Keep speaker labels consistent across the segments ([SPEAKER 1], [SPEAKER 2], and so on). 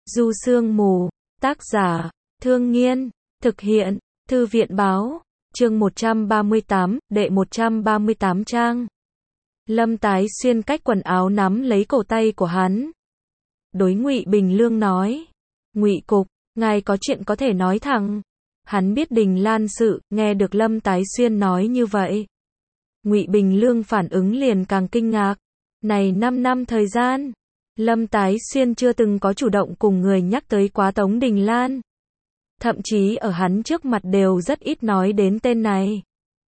[SPEAKER 1] Du Sương Mù, tác giả, Thương Nghiên, thực hiện, Thư viện Báo, chương 138, đệ 138 trang. Lâm Tái Xuyên cách quần áo nắm lấy cổ tay của hắn. Đối Ngụy Bình Lương nói, Ngụy Cục, ngài có chuyện có thể nói thẳng. Hắn biết Đình Lan sự, nghe được Lâm Tái Xuyên nói như vậy. Ngụy Bình Lương phản ứng liền càng kinh ngạc. Này 5 năm thời gian, Lâm Tái Xuyên chưa từng có chủ động cùng người nhắc tới quá Tống Đình Lan. Thậm chí ở hắn trước mặt đều rất ít nói đến tên này.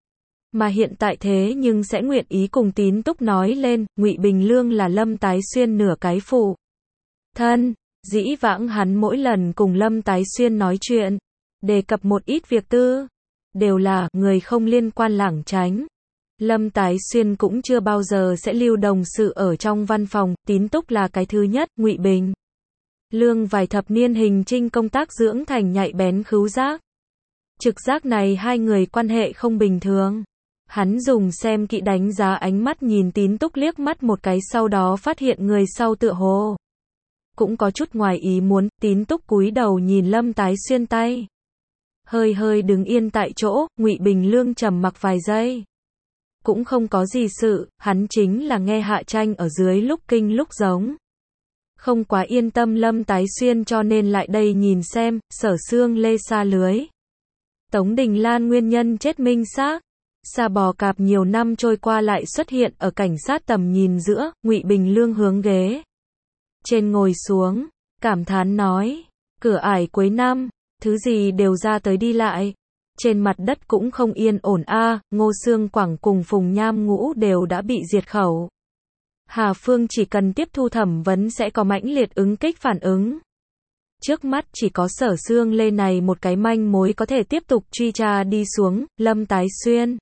[SPEAKER 1] Mà hiện tại thế nhưng sẽ nguyện ý cùng Tín Túc nói lên, Ngụy Bình Lương là Lâm Tái Xuyên nửa cái phụ thân. Dĩ vãng hắn mỗi lần cùng Lâm Tái Xuyên nói chuyện, đề cập một ít việc tư, đều là người không liên quan lảng tránh. Lâm Tái Xuyên cũng chưa bao giờ sẽ lưu đồng sự ở trong văn phòng, Tín Túc là cái thứ nhất, Ngụy Bình Lương vài thập niên hình trinh công tác dưỡng thành nhạy bén khứu giác. Trực giác này hai người quan hệ không bình thường. Hắn dùng xem kỹ đánh giá ánh mắt nhìn Tín Túc liếc mắt một cái, sau đó phát hiện người sau tựa hồ cũng có chút ngoài ý muốn. Tín Túc cúi đầu nhìn Lâm Tái Xuyên tay, hơi hơi đứng yên tại chỗ. Ngụy Bình Lương trầm mặc vài giây, cũng không có gì sự, hắn chính là nghe Hạ Tranh ở dưới lúc kinh lúc giống, không quá yên tâm Lâm Tái Xuyên cho nên lại đây nhìn xem. Sở Xương Lê xa lưới, Tống Đình Lan nguyên nhân chết minh xác. Sa bò cạp nhiều năm trôi qua lại xuất hiện ở cảnh sát tầm nhìn giữa. Ngụy Bình Lương hướng ghế trên ngồi xuống, cảm thán nói, cửa ải cuối năm, thứ gì đều ra tới đi lại. Trên mặt đất cũng không yên ổn a. Ngô Xương Quảng cùng Phùng Nham Ngũ đều đã bị diệt khẩu. Hà Phương chỉ cần tiếp thu thẩm vấn sẽ có mãnh liệt ứng kích phản ứng. Trước mắt chỉ có Sở Xương Lê này một cái manh mối có thể tiếp tục truy tra đi xuống. Lâm Tái Xuyên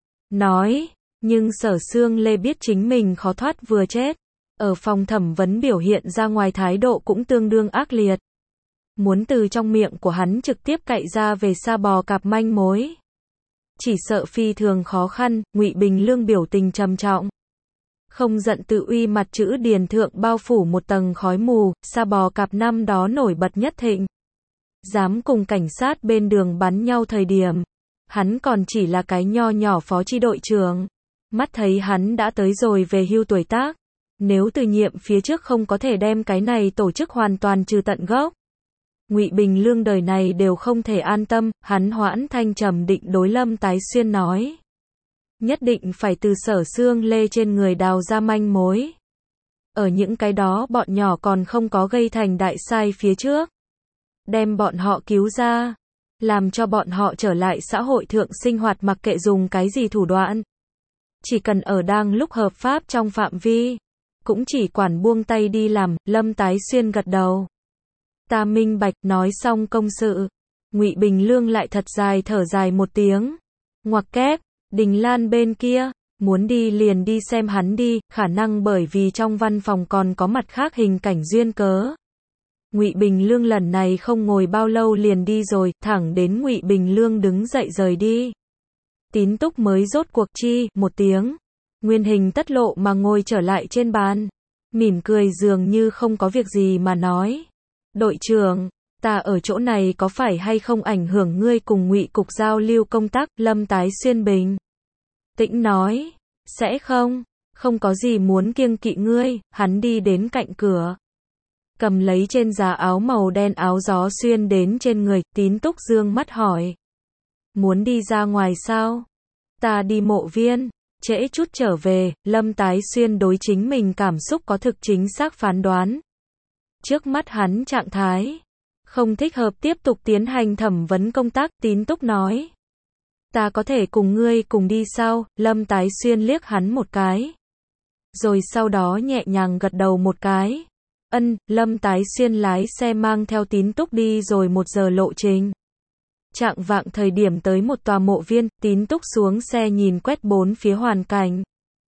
[SPEAKER 1] nói, nhưng Sở Xương Lê biết chính mình khó thoát vừa chết. Ở phòng thẩm vấn biểu hiện ra ngoài thái độ cũng tương đương ác liệt. Muốn từ trong miệng của hắn trực tiếp cậy ra về sa bò cạp manh mối, chỉ sợ phi thường khó khăn. Ngụy Bình Lương biểu tình trầm trọng, không giận tự uy, mặt chữ điền thượng bao phủ một tầng khói mù. Sa bò cạp năm đó nổi bật nhất thịnh, dám cùng cảnh sát bên đường bắn nhau thời điểm, hắn còn chỉ là cái nho nhỏ phó chi đội trưởng. Mắt thấy hắn đã tới rồi về hưu tuổi tác, nếu từ nhiệm phía trước không có thể đem cái này tổ chức hoàn toàn trừ tận gốc, Ngụy Bình Lương đời này đều không thể an tâm. Hắn hoãn thanh trầm định đối Lâm Tái Xuyên nói, nhất định phải từ Sở Xương Lê trên người đào ra manh mối. Ở những cái đó bọn nhỏ còn không có gây thành đại sai phía trước, đem bọn họ cứu ra, làm cho bọn họ trở lại xã hội thượng sinh hoạt, mặc kệ dùng cái gì thủ đoạn. Chỉ cần ở đang lúc hợp pháp trong phạm vi, cũng chỉ quản buông tay đi làm. Lâm Tái Xuyên gật đầu, ta minh bạch. Nói xong công sự, Ngụy Bình Lương lại thật dài thở dài một tiếng, ngoặc kép, Đình Lan bên kia, muốn đi liền đi xem hắn đi, khả năng bởi vì trong văn phòng còn có mặt khác hình cảnh duyên cớ. Ngụy Bình Lương lần này không ngồi bao lâu liền đi rồi, thẳng đến Ngụy Bình Lương đứng dậy rời đi, Tín Túc mới rốt cuộc chi một tiếng, nguyên hình tất lộ mà ngồi trở lại trên bàn, mỉm cười dường như không có việc gì mà nói, đội trưởng, ta ở chỗ này có phải hay không ảnh hưởng ngươi cùng Ngụy Cục giao lưu công tác? Lâm Tái Xuyên bình tĩnh nói, sẽ không, không có gì muốn kiêng kỵ ngươi. Hắn đi đến cạnh cửa, cầm lấy trên giá áo màu đen, áo gió xuyên đến trên người. Tín Túc dương mắt hỏi, muốn đi ra ngoài sao? Ta đi mộ viên, trễ chút trở về. Lâm Tái Xuyên đối chính mình cảm xúc có thực chính xác phán đoán. Trước mắt hắn trạng thái không thích hợp tiếp tục tiến hành thẩm vấn công tác. Tín Túc nói, ta có thể cùng ngươi cùng đi sao? Lâm Tái Xuyên liếc hắn một cái, rồi sau đó nhẹ nhàng gật đầu một cái. Ân. Lâm Tái Xuyên lái xe mang theo Tín Túc đi rồi 1 giờ lộ trình. Chạng vạng thời điểm tới một tòa mộ viên, Tín Túc xuống xe nhìn quét bốn phía hoàn cảnh.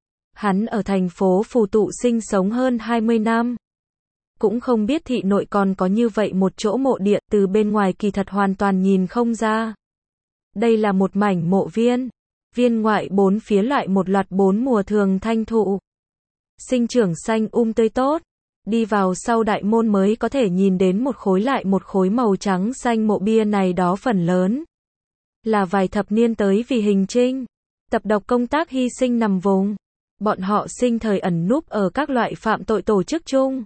[SPEAKER 1] Hắn ở thành phố Phù Tụ sinh sống hơn 20 năm. Cũng không biết thị nội còn có như vậy một chỗ mộ địa, từ bên ngoài kỳ thật hoàn toàn nhìn không ra. Đây là một mảnh mộ viên. Viên ngoại bốn phía loại một loạt 4 mùa thường thanh thụ, sinh trưởng xanh tươi tốt. Đi vào sau đại môn mới có thể nhìn đến một khối lại một khối màu trắng xanh mộ bia này đó phần lớn. Là vài thập niên tới vì hình trinh, tập độc công tác hy sinh nằm vùng. Bọn họ sinh thời ẩn núp ở các loại phạm tội tổ chức chung.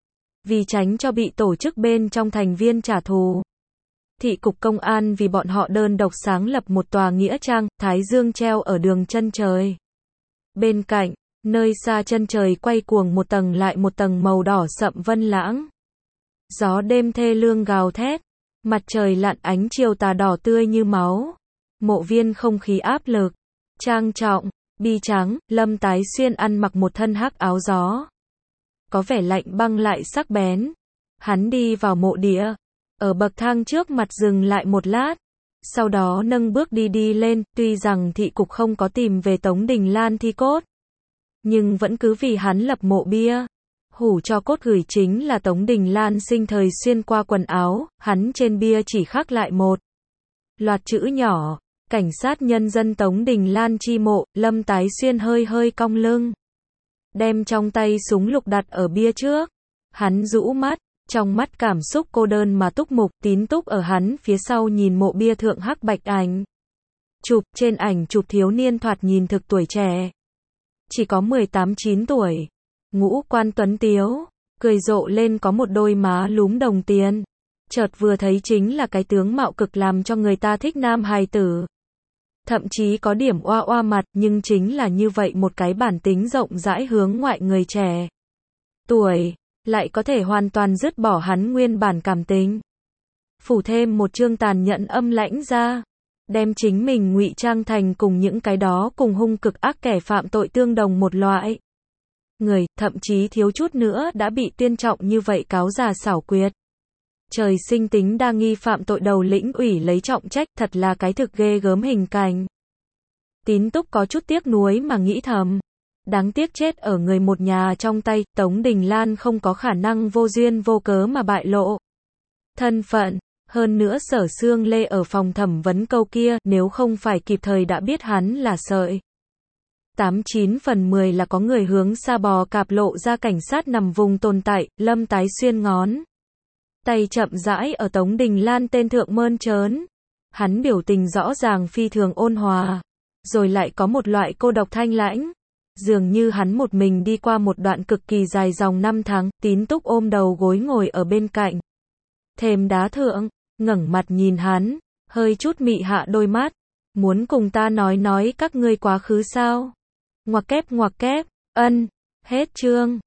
[SPEAKER 1] Vì tránh cho bị tổ chức bên trong thành viên trả thù. Thị cục công an vì bọn họ đơn độc sáng lập một tòa nghĩa trang, Thái Dương treo ở đường chân trời. Bên cạnh, nơi xa chân trời quay cuồng một tầng lại một tầng màu đỏ sậm vân lãng. Gió đêm thê lương gào thét, mặt trời lặn ánh chiều tà đỏ tươi như máu. Mộ viên không khí áp lực, trang trọng, bi tráng, Lâm Tái Xuyên ăn mặc một thân hắc áo gió. Có vẻ lạnh băng lại sắc bén. Hắn đi vào mộ địa, ở bậc thang trước mặt dừng lại một lát. Sau đó nâng bước đi lên, tuy rằng thị cục không có tìm về Tống Đình Lan thi cốt. Nhưng vẫn cứ vì hắn lập mộ bia. Hủ cho cốt gửi chính là Tống Đình Lan sinh thời xuyên qua quần áo, hắn trên bia chỉ khắc lại một loạt chữ nhỏ, cảnh sát nhân dân Tống Đình Lan chi mộ, Lâm Tái Xuyên hơi hơi cong lưng. Đem trong tay súng lục đặt ở bia trước. Hắn rũ mắt, trong mắt cảm xúc cô đơn mà túc mục, Tín Túc ở hắn phía sau nhìn mộ bia thượng hắc bạch ảnh. Chụp, trên ảnh chụp thiếu niên thoạt nhìn thực tuổi trẻ. Chỉ có 18-9 tuổi. Ngũ quan tuấn tiếu, cười rộ lên có một đôi má lúm đồng tiền. Chợt vừa thấy chính là cái tướng mạo cực làm cho người ta thích nam hài tử. Thậm chí có điểm oa oa mặt, nhưng chính là như vậy một cái bản tính rộng rãi hướng ngoại người trẻ tuổi, lại có thể hoàn toàn dứt bỏ hắn nguyên bản cảm tính. Phủ thêm một chương tàn nhẫn âm lãnh ra, đem chính mình ngụy trang thành cùng những cái đó cùng hung cực ác kẻ phạm tội tương đồng một loại. Người, thậm chí thiếu chút nữa đã bị tuyên trọng như vậy cáo già xảo quyệt. Trời sinh tính đa nghi phạm tội đầu lĩnh ủy lấy trọng trách, thật là cái thực ghê gớm hình cảnh. Tín Túc có chút tiếc nuối mà nghĩ thầm. Đáng tiếc chết ở người một nhà trong tay, Tống Đình Lan không có khả năng vô duyên vô cớ mà bại lộ thân phận. Hơn nữa Sở Xương Lê ở phòng thẩm vấn câu kia, nếu không phải kịp thời đã biết hắn là sợi. 89 phần 10 là có người hướng Sa Bò Cạp lộ ra cảnh sát nằm vùng tồn tại, Lâm Tái Xuyên ngón tay chậm rãi ở Tống Đình Lan tên thượng mơn trớn. Hắn biểu tình rõ ràng phi thường ôn hòa, rồi lại có một loại cô độc thanh lãnh. Dường như hắn một mình đi qua một đoạn cực kỳ dài dòng năm tháng. Tín Túc ôm đầu gối ngồi ở bên cạnh thềm đá thượng, ngẩng mặt nhìn hắn, hơi chút mị hạ đôi mắt. Muốn cùng ta nói các ngươi quá khứ sao? Ngoặc kép, ân, hết chương.